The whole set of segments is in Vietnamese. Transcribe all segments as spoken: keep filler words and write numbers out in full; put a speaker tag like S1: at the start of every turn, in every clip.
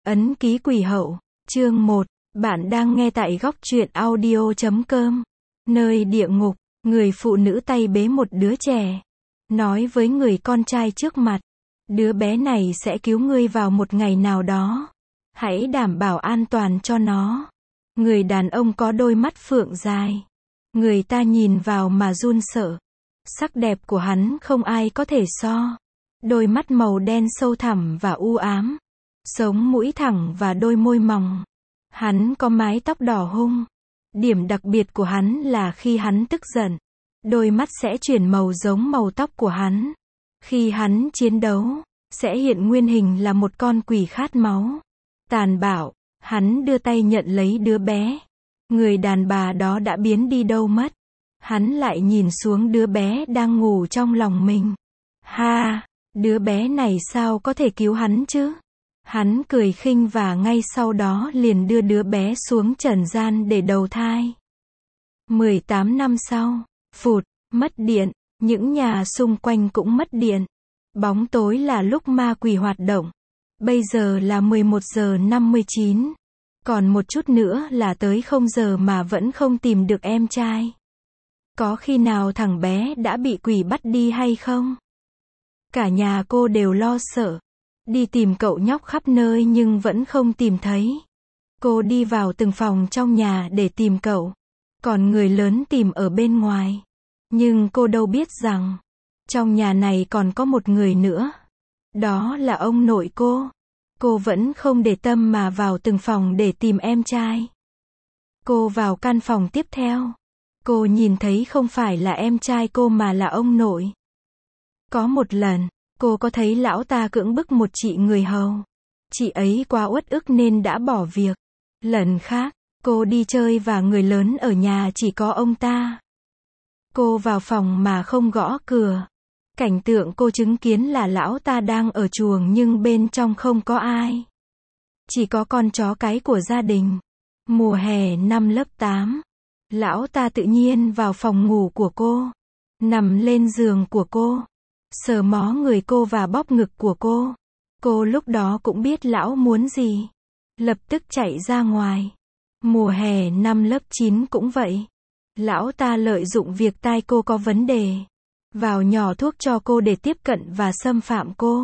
S1: Ấn ký quỷ hậu, chương một, bạn đang nghe tại góc truyện audio chấm com. Nơi địa ngục, người phụ nữ tay bế một đứa trẻ. Nói với người con trai trước mặt, đứa bé này sẽ cứu ngươi vào một ngày nào đó. Hãy đảm bảo an toàn cho nó. Người đàn ông có đôi mắt phượng dài. Người ta nhìn vào mà run sợ. Sắc đẹp của hắn không ai có thể so. Đôi mắt màu đen sâu thẳm và u ám. Sống mũi thẳng và đôi môi mỏng. Hắn có mái tóc đỏ hung. Điểm đặc biệt của hắn là khi hắn tức giận, đôi mắt sẽ chuyển màu giống màu tóc của hắn. Khi hắn chiến đấu, sẽ hiện nguyên hình là một con quỷ khát máu. Tàn bạo, hắn đưa tay nhận lấy đứa bé. Người đàn bà đó đã biến đi đâu mất. Hắn lại nhìn xuống đứa bé đang ngủ trong lòng mình. Ha, đứa bé này sao có thể cứu hắn chứ? Hắn cười khinh và ngay sau đó liền đưa đứa bé xuống trần gian để đầu thai. mười tám năm sau, phụt, mất điện, những nhà xung quanh cũng mất điện. Bóng tối là lúc ma quỷ hoạt động. Bây giờ là mười một giờ năm mươi chín. Còn một chút nữa là tới không giờ mà vẫn không tìm được em trai. Có khi nào thằng bé đã bị quỷ bắt đi hay không? Cả nhà cô đều lo sợ. Đi tìm cậu nhóc khắp nơi nhưng vẫn không tìm thấy. Cô đi vào từng phòng trong nhà để tìm cậu. Còn người lớn tìm ở bên ngoài. Nhưng cô đâu biết rằng, trong nhà này còn có một người nữa. Đó là ông nội cô. Cô vẫn không để tâm mà vào từng phòng để tìm em trai. Cô vào căn phòng tiếp theo. Cô nhìn thấy không phải là em trai cô mà là ông nội. Có một lần, cô có thấy lão ta cưỡng bức một chị người hầu. Chị ấy quá uất ức nên đã bỏ việc. Lần khác, cô đi chơi và người lớn ở nhà chỉ có ông ta. Cô vào phòng mà không gõ cửa. Cảnh tượng cô chứng kiến là lão ta đang ở chuồng nhưng bên trong không có ai. Chỉ có con chó cái của gia đình. Mùa hè năm lớp tám. Lão ta tự nhiên vào phòng ngủ của cô. Nằm lên giường của cô. Sờ mó người cô và bóp ngực của cô. Cô lúc đó cũng biết lão muốn gì. Lập tức chạy ra ngoài. Mùa hè năm lớp chín cũng vậy. Lão ta lợi dụng việc tai cô có vấn đề. Vào nhỏ thuốc cho cô để tiếp cận và xâm phạm cô.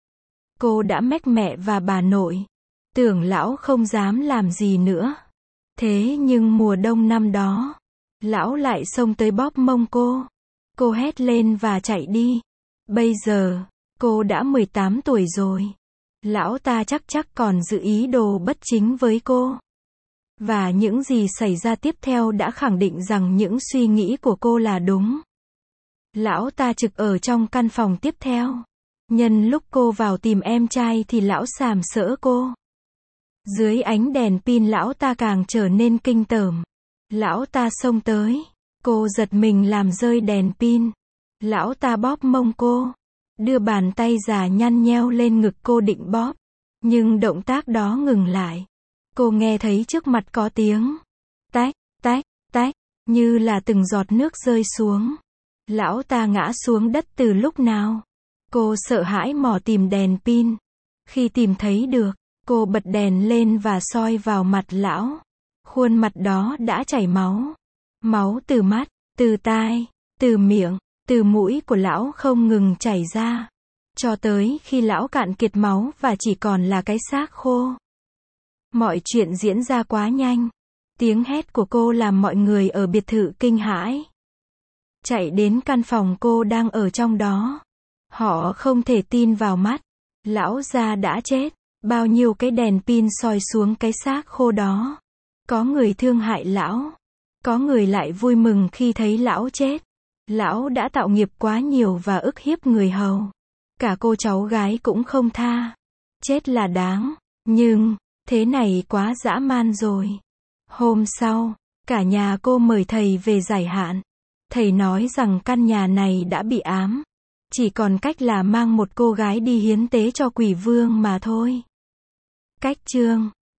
S1: Cô đã mách mẹ và bà nội. Tưởng lão không dám làm gì nữa. Thế nhưng mùa đông năm đó, lão lại xông tới bóp mông cô. Cô hét lên và chạy đi. Bây giờ, cô đã mười tám tuổi rồi. Lão ta chắc chắc còn giữ ý đồ bất chính với cô. Và những gì xảy ra tiếp theo đã khẳng định rằng những suy nghĩ của cô là đúng. Lão ta trực ở trong căn phòng tiếp theo. Nhân lúc cô vào tìm em trai thì lão sàm sỡ cô. Dưới ánh đèn pin lão ta càng trở nên kinh tởm. Lão ta xông tới. Cô giật mình làm rơi đèn pin. Lão ta bóp mông cô. Đưa bàn tay già nhăn nheo lên ngực cô định bóp. Nhưng động tác đó ngừng lại. Cô nghe thấy trước mặt có tiếng tách, tách, tách, như là từng giọt nước rơi xuống. Lão ta ngã xuống đất từ lúc nào? Cô sợ hãi mò tìm đèn pin. Khi tìm thấy được, cô bật đèn lên và soi vào mặt lão. Khuôn mặt đó đã chảy máu. Máu từ mắt, từ tai, từ miệng, từ mũi của lão không ngừng chảy ra. Cho tới khi lão cạn kiệt máu và chỉ còn là cái xác khô. Mọi chuyện diễn ra quá nhanh. Tiếng hét của cô làm mọi người ở biệt thự kinh hãi. Chạy đến căn phòng cô đang ở trong đó. Họ không thể tin vào mắt. Lão già đã chết. Bao nhiêu cái đèn pin soi xuống cái xác khô đó. Có người thương hại lão. Có người lại vui mừng khi thấy lão chết. Lão đã tạo nghiệp quá nhiều và ức hiếp người hầu. Cả cô cháu gái cũng không tha. Chết là đáng. Nhưng, thế này quá dã man rồi. Hôm sau, cả nhà cô mời thầy về giải hạn. Thầy nói rằng căn nhà này đã bị ám. Chỉ còn cách là mang một cô gái đi hiến tế cho quỷ vương mà thôi. Cách chương